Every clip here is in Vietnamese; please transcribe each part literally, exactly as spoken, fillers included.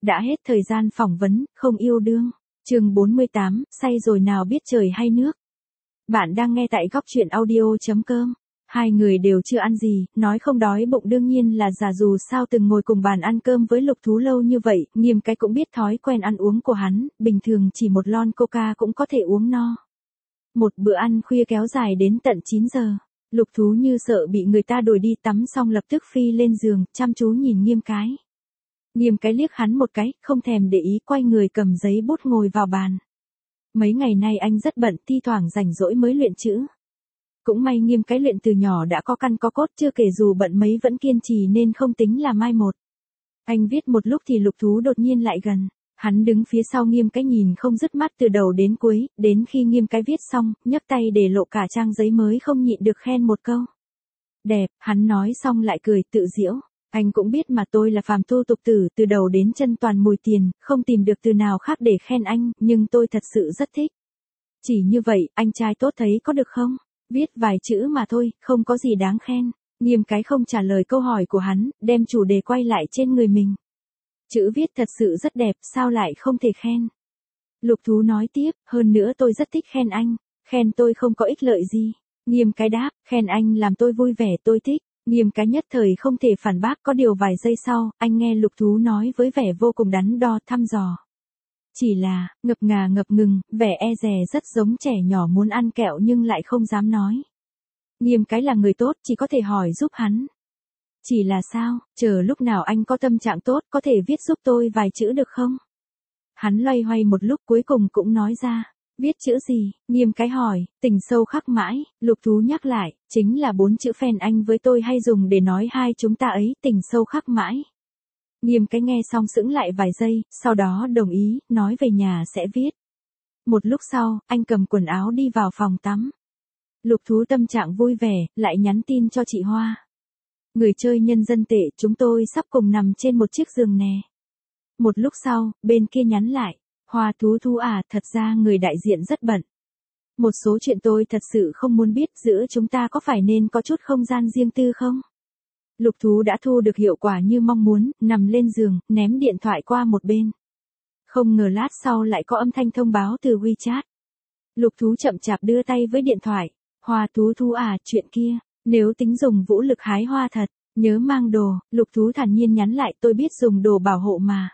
Đã hết thời gian phỏng vấn, không yêu đương. Chương bốn mươi tám, say rồi nào biết trời hay nước. Bạn đang nghe tại góc truyện audio.com. Hai người đều chưa ăn gì, nói không đói bụng đương nhiên là giả, dù sao từng ngồi cùng bàn ăn cơm với Lục Thú lâu như vậy, Nghiêm cái cũng biết thói quen ăn uống của hắn, bình thường chỉ một lon coca cũng có thể uống no. Một bữa ăn khuya kéo dài đến tận chín giờ. Lục Thú như sợ bị người ta đuổi đi, tắm xong lập tức phi lên giường, chăm chú nhìn Nghiêm cái. Nghiêm cái liếc hắn một cái, không thèm để ý, quay người cầm giấy bút ngồi vào bàn. Mấy ngày nay anh rất bận, thi thoảng rảnh rỗi mới luyện chữ. Cũng may Nghiêm cái luyện từ nhỏ đã có căn có cốt, chưa kể dù bận mấy vẫn kiên trì nên không tính là mai một. Anh viết một lúc thì Lục Thú đột nhiên lại gần. Hắn đứng phía sau Nghiêm cái nhìn không dứt mắt từ đầu đến cuối, đến khi Nghiêm cái viết xong, nhấc tay để lộ cả trang giấy mới không nhịn được khen một câu. Đẹp, hắn nói xong lại cười tự giễu. Anh cũng biết mà, tôi là phàm phu tục tử, từ đầu đến chân toàn mùi tiền, không tìm được từ nào khác để khen anh, nhưng tôi thật sự rất thích. Chỉ như vậy, anh trai tốt thấy có được không? Viết vài chữ mà thôi, không có gì đáng khen. Nghiêm cái không trả lời câu hỏi của hắn, đem chủ đề quay lại trên người mình. Chữ viết thật sự rất đẹp, sao lại không thể khen? Lục Thú nói tiếp, hơn nữa tôi rất thích khen anh, khen tôi không có ích lợi gì. Nghiêm cái đáp, khen anh làm tôi vui vẻ, tôi thích. Nghiêm cái nhất thời không thể phản bác, có điều vài giây sau, anh nghe Lục Thú nói với vẻ vô cùng đắn đo, thăm dò. Chỉ là, ngập ngà ngập ngừng, vẻ e dè rất giống trẻ nhỏ muốn ăn kẹo nhưng lại không dám nói. Nghiêm cái là người tốt, chỉ có thể hỏi giúp hắn. Chỉ là sao, chờ lúc nào anh có tâm trạng tốt, có thể viết giúp tôi vài chữ được không? Hắn loay hoay một lúc cuối cùng cũng nói ra. Viết chữ gì? Nghiêm cái hỏi. Tình sâu khắc mãi. Lục Thú nhắc lại, chính là bốn chữ phen anh với tôi hay dùng để nói hai chúng ta ấy, tình sâu khắc mãi. Nghiêm cái nghe xong sững lại vài giây, sau đó đồng ý, nói về nhà sẽ viết. Một lúc sau, anh cầm quần áo đi vào phòng tắm. Lục Thú tâm trạng vui vẻ, lại nhắn tin cho chị Hoa. Người chơi nhân dân tệ, chúng tôi sắp cùng nằm trên một chiếc giường nè. Một lúc sau, bên kia nhắn lại. Hoa Thú Thú à, thật ra người đại diện rất bận. Một số chuyện tôi thật sự không muốn biết, giữa chúng ta có phải nên có chút không gian riêng tư không? Lục Thú đã thu được hiệu quả như mong muốn, nằm lên giường, ném điện thoại qua một bên. Không ngờ lát sau lại có âm thanh thông báo từ WeChat. Lục Thú chậm chạp đưa tay với điện thoại. Hoa Thú Thú à, chuyện kia, nếu tính dùng vũ lực hái hoa thật, nhớ mang đồ. Lục Thú thản nhiên nhắn lại, tôi biết dùng đồ bảo hộ mà.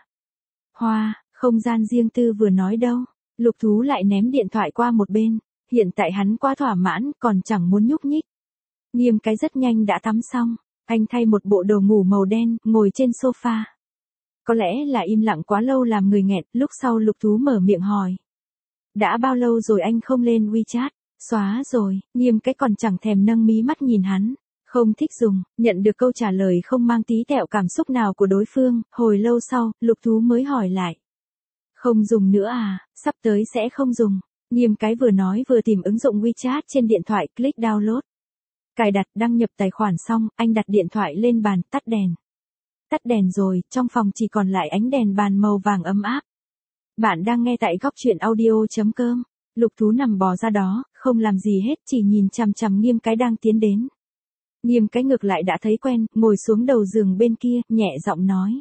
Hoa, không gian riêng tư vừa nói đâu. Lục Thú lại ném điện thoại qua một bên. Hiện tại hắn quá thỏa mãn, còn chẳng muốn nhúc nhích. Nghiêm cái rất nhanh đã tắm xong. Anh thay một bộ đồ ngủ màu đen, ngồi trên sofa. Có lẽ là im lặng quá lâu làm người nghẹn, lúc sau Lục Thú mở miệng hỏi. Đã bao lâu rồi anh không lên WeChat? Xóa rồi. Nghiêm cái còn chẳng thèm nâng mí mắt nhìn hắn. Không thích dùng. Nhận được câu trả lời không mang tí tẹo cảm xúc nào của đối phương, hồi lâu sau, Lục Thú mới hỏi lại. Không dùng nữa à, sắp tới sẽ không dùng. Nghiêm cái vừa nói vừa tìm ứng dụng WeChat trên điện thoại, click download. Cài đặt đăng nhập tài khoản xong, anh đặt điện thoại lên bàn, tắt đèn. Tắt đèn rồi, trong phòng chỉ còn lại ánh đèn bàn màu vàng ấm áp. Bạn đang nghe tại góc truyện audio.com. Lục Thú nằm bò ra đó, không làm gì hết, chỉ nhìn chằm chằm Nghiêm cái đang tiến đến. Nghiêm cái ngược lại đã thấy quen, ngồi xuống đầu giường bên kia, nhẹ giọng nói.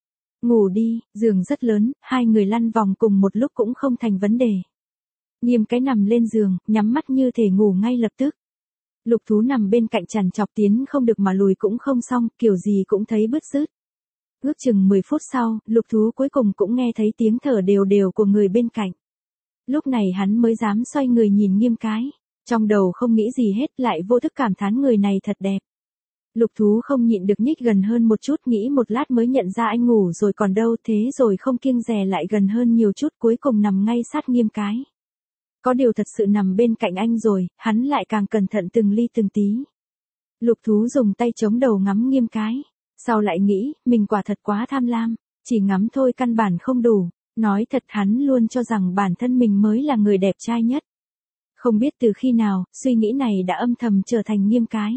Ngủ đi, giường rất lớn, hai người lăn vòng cùng một lúc cũng không thành vấn đề. Nghiêm cái nằm lên giường, nhắm mắt như thể ngủ ngay lập tức. Lục Thú nằm bên cạnh trằn trọc, tiến không được mà lùi cũng không xong, kiểu gì cũng thấy bứt rứt. Ước chừng mười phút sau, Lục Thú cuối cùng cũng nghe thấy tiếng thở đều đều của người bên cạnh. Lúc này hắn mới dám xoay người nhìn Nghiêm cái. Trong đầu không nghĩ gì hết, lại vô thức cảm thán người này thật đẹp. Lục Thú không nhịn được nhích gần hơn một chút, nghĩ một lát mới nhận ra anh ngủ rồi còn đâu, thế rồi không kiêng dè lại gần hơn nhiều chút, cuối cùng nằm ngay sát Nghiêm cái. Có điều thật sự nằm bên cạnh anh rồi, hắn lại càng cẩn thận từng ly từng tí. Lục Thú dùng tay chống đầu ngắm Nghiêm cái. Sau lại nghĩ, mình quả thật quá tham lam. Chỉ ngắm thôi căn bản không đủ. Nói thật hắn luôn cho rằng bản thân mình mới là người đẹp trai nhất. Không biết từ khi nào, suy nghĩ này đã âm thầm trở thành Nghiêm cái.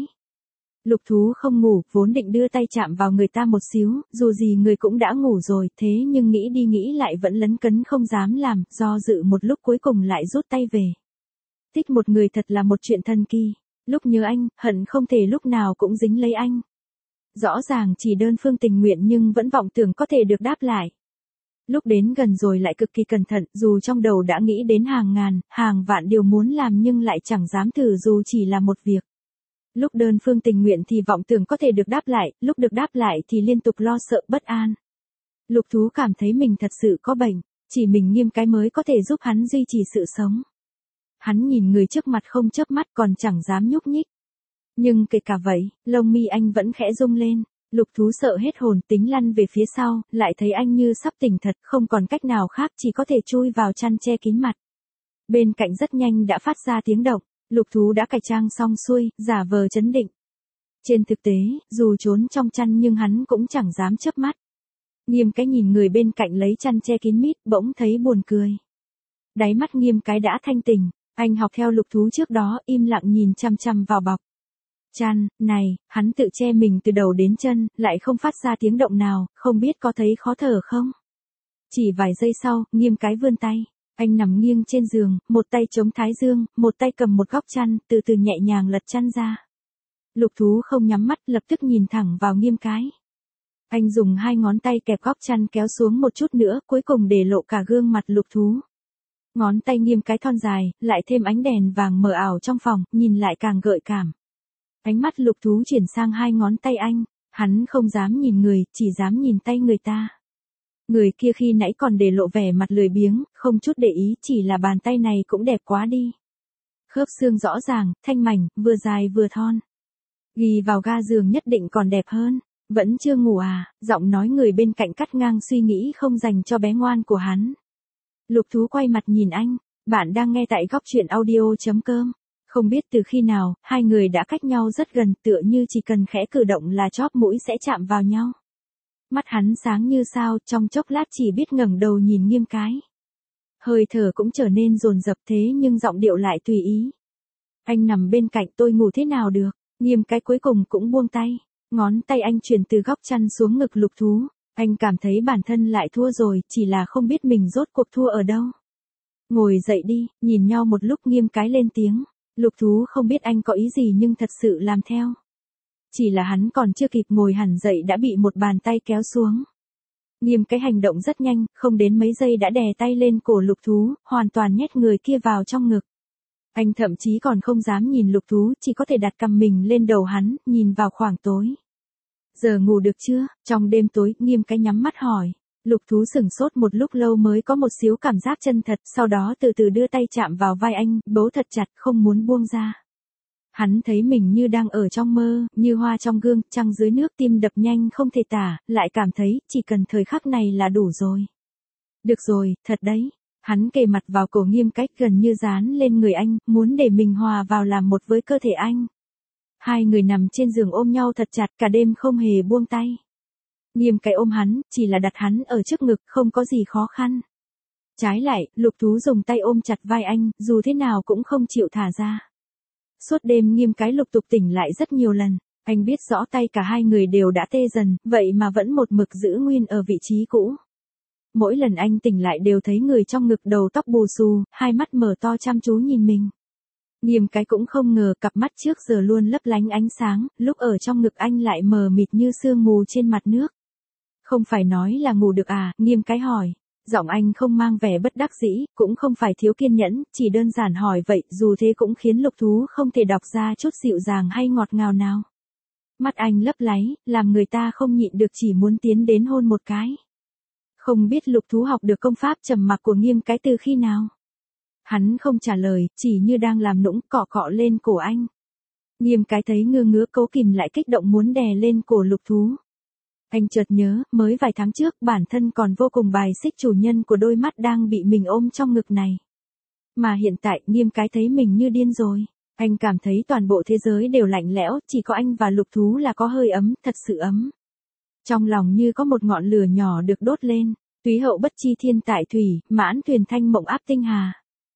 Lục Thú không ngủ, vốn định đưa tay chạm vào người ta một xíu, dù gì người cũng đã ngủ rồi, thế nhưng nghĩ đi nghĩ lại vẫn lấn cấn không dám làm, do dự một lúc cuối cùng lại rút tay về. Thích một người thật là một chuyện thần kỳ. Lúc nhớ anh, hận không thể lúc nào cũng dính lấy anh. Rõ ràng chỉ đơn phương tình nguyện nhưng vẫn vọng tưởng có thể được đáp lại. Lúc đến gần rồi lại cực kỳ cẩn thận, dù trong đầu đã nghĩ đến hàng ngàn, hàng vạn điều muốn làm nhưng lại chẳng dám thử dù chỉ là một việc. Lúc đơn phương tình nguyện thì vọng tưởng có thể được đáp lại, lúc được đáp lại thì liên tục lo sợ bất an. Lục Thú cảm thấy mình thật sự có bệnh, chỉ mình Nghiêm cái mới có thể giúp hắn duy trì sự sống. Hắn nhìn người trước mặt không chớp mắt còn chẳng dám nhúc nhích. Nhưng kể cả vậy, lông mi anh vẫn khẽ rung lên. Lục Thú sợ hết hồn tính lăn về phía sau, lại thấy anh như sắp tỉnh thật, không còn cách nào khác chỉ có thể chui vào chăn che kín mặt. Bên cạnh rất nhanh đã phát ra tiếng động, Lục Thú đã cải trang xong xuôi, giả vờ trấn định. Trên thực tế, dù trốn trong chăn nhưng hắn cũng chẳng dám chớp mắt. Nghiêm cái nhìn người bên cạnh lấy chăn che kín mít, bỗng thấy buồn cười. Đáy mắt Nghiêm cái đã thanh tỉnh, anh học theo Lục Thú trước đó, im lặng nhìn chăm chăm vào bọc chăn, này, hắn tự che mình từ đầu đến chân, lại không phát ra tiếng động nào, không biết có thấy khó thở không? Chỉ vài giây sau, Nghiêm cái vươn tay, anh nằm nghiêng trên giường, một tay chống thái dương, một tay cầm một góc chăn, từ từ nhẹ nhàng lật chăn ra. Lục Thú không nhắm mắt, lập tức nhìn thẳng vào Nghiêm cái. Anh dùng hai ngón tay kẹp góc chăn kéo xuống một chút nữa, cuối cùng để lộ cả gương mặt Lục Thú. Ngón tay Nghiêm cái thon dài, lại thêm ánh đèn vàng mờ ảo trong phòng, nhìn lại càng gợi cảm. Ánh mắt Lục Thú chuyển sang hai ngón tay anh, hắn không dám nhìn người, chỉ dám nhìn tay người ta. Người kia khi nãy còn để lộ vẻ mặt lười biếng, không chút để ý, chỉ là bàn tay này cũng đẹp quá đi. Khớp xương rõ ràng, thanh mảnh, vừa dài vừa thon. Ghi vào ga giường nhất định còn đẹp hơn. Vẫn chưa ngủ à? Giọng nói người bên cạnh cắt ngang suy nghĩ không dành cho bé ngoan của hắn. Lục Thú quay mặt nhìn anh, bạn đang nghe tại góc truyện audio chấm com. Không biết từ khi nào, hai người đã cách nhau rất gần, tựa như chỉ cần khẽ cử động là chóp mũi sẽ chạm vào nhau. Mắt hắn sáng như sao, trong chốc lát chỉ biết ngẩng đầu nhìn Nghiêm cái. Hơi thở cũng trở nên dồn dập thế nhưng giọng điệu lại tùy ý. Anh nằm bên cạnh tôi ngủ thế nào được? Nghiêm cái cuối cùng cũng buông tay. Ngón tay anh truyền từ góc chăn xuống ngực Lục Thú. Anh cảm thấy bản thân lại thua rồi, chỉ là không biết mình rốt cuộc thua ở đâu. Ngồi dậy đi, nhìn nhau một lúc Nghiêm cái lên tiếng. Lục Thú không biết anh có ý gì nhưng thật sự làm theo. Chỉ là hắn còn chưa kịp ngồi hẳn dậy đã bị một bàn tay kéo xuống. Nghiêm cái hành động rất nhanh, không đến mấy giây đã đè tay lên cổ Lục Thú, hoàn toàn nhét người kia vào trong ngực. Anh thậm chí còn không dám nhìn Lục Thú, chỉ có thể đặt cằm mình lên đầu hắn, nhìn vào khoảng tối. Giờ ngủ được chưa? Trong đêm tối, Nghiêm cái nhắm mắt hỏi. Lục Thú sửng sốt một lúc lâu mới có một xíu cảm giác chân thật, sau đó từ từ đưa tay chạm vào vai anh, bấu thật chặt, không muốn buông ra. Hắn thấy mình như đang ở trong mơ, như hoa trong gương, trăng dưới nước, tim đập nhanh không thể tả, lại cảm thấy, chỉ cần thời khắc này là đủ rồi. Được rồi, thật đấy. Hắn kề mặt vào cổ Nghiêm cách gần như dán lên người anh, muốn để mình hòa vào làm một với cơ thể anh. Hai người nằm trên giường ôm nhau thật chặt cả đêm không hề buông tay. Nghiêm cái ôm hắn, chỉ là đặt hắn ở trước ngực, không có gì khó khăn. Trái lại, Lục Thú dùng tay ôm chặt vai anh, dù thế nào cũng không chịu thả ra. Suốt đêm Nghiêm cái lục tục tỉnh lại rất nhiều lần, anh biết rõ tay cả hai người đều đã tê dần, vậy mà vẫn một mực giữ nguyên ở vị trí cũ. Mỗi lần anh tỉnh lại đều thấy người trong ngực đầu tóc bù xù, hai mắt mở to chăm chú nhìn mình. Nghiêm cái cũng không ngờ cặp mắt trước giờ luôn lấp lánh ánh sáng, lúc ở trong ngực anh lại mờ mịt như sương mù trên mặt nước. Không phải nói là ngủ được à? Nghiêm cái hỏi. Giọng anh không mang vẻ bất đắc dĩ, cũng không phải thiếu kiên nhẫn, chỉ đơn giản hỏi vậy, dù thế cũng khiến Lục Thú không thể đọc ra chút dịu dàng hay ngọt ngào nào. Mắt anh lấp láy, làm người ta không nhịn được chỉ muốn tiến đến hôn một cái. Không biết Lục Thú học được công pháp trầm mặc của Nghiêm cái từ khi nào. Hắn không trả lời, chỉ như đang làm nũng, cọ cọ lên cổ anh. Nghiêm cái thấy ngơ ngứa cố kìm lại kích động muốn đè lên cổ Lục Thú. Anh chợt nhớ, mới vài tháng trước bản thân còn vô cùng bài xích chủ nhân của đôi mắt đang bị mình ôm trong ngực này. Mà hiện tại Nghiêm cái thấy mình như điên rồi. Anh cảm thấy toàn bộ thế giới đều lạnh lẽo, chỉ có anh và Lục Thú là có hơi ấm, thật sự ấm. Trong lòng như có một ngọn lửa nhỏ được đốt lên, túy hậu bất chi thiên tại thủy, mãn thuyền thanh mộng áp tinh hà.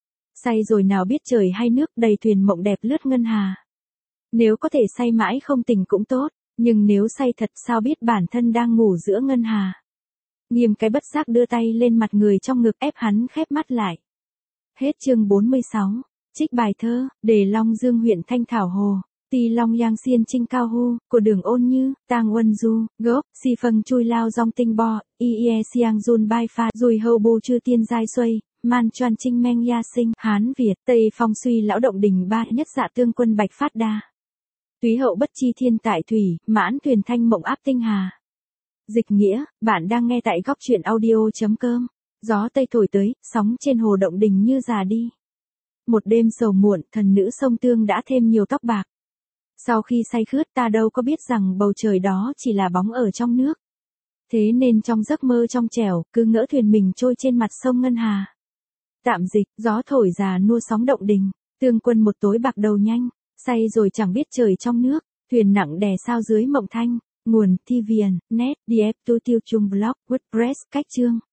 Say rồi nào biết trời hay nước, đầy thuyền mộng đẹp lướt ngân hà. Nếu có thể say mãi không tỉnh cũng tốt, nhưng nếu say thật sao biết bản thân đang ngủ giữa ngân hà. Nghiêm cái bất giác đưa tay lên mặt người trong ngực ép hắn khép mắt lại. Hết chương bốn mươi sáu. Trích bài thơ, Đề Long Dương huyện Thanh Thảo Hồ. Ti Long Yang Xiên Trinh Cao Hu, của đường ôn như, Tang Uân Du, gốc, Si Phâng Chui Lao Dong Tinh Bo, Ie Xiang Jun Bai Pha, Dùi Hâu Bô Chư Tiên Giai Xuây, Man Choan Trinh Meng Ya Sinh, Hán Việt, Tây Phong Suy Lão Động Đình Ba, Nhất Dạ Tương Quân Bạch Phát Đa. Túy Hậu Bất Chi Thiên Tại Thủy, Mãn Thuyền Thanh Mộng Áp Tinh Hà. Dịch nghĩa, bạn đang nghe tại góc truyện audio.com. Gió Tây thổi tới, sóng trên hồ Động Đình như già đi. Một đêm sầu muộn, thần nữ sông Tương đã thêm nhiều tóc bạc. Sau khi say khướt ta đâu có biết rằng bầu trời đó chỉ là bóng ở trong nước. Thế nên trong giấc mơ trong trẻo, cứ ngỡ thuyền mình trôi trên mặt sông Ngân Hà. Tạm dịch, gió thổi già nua sóng Động Đình, Tương Quân một tối bạc đầu nhanh, say rồi chẳng biết trời trong nước, thuyền nặng đè sao dưới mộng thanh. Nguồn, Thi Viền, Net, D F Tu Tiêu Trung Blog, WordPress, cách chương.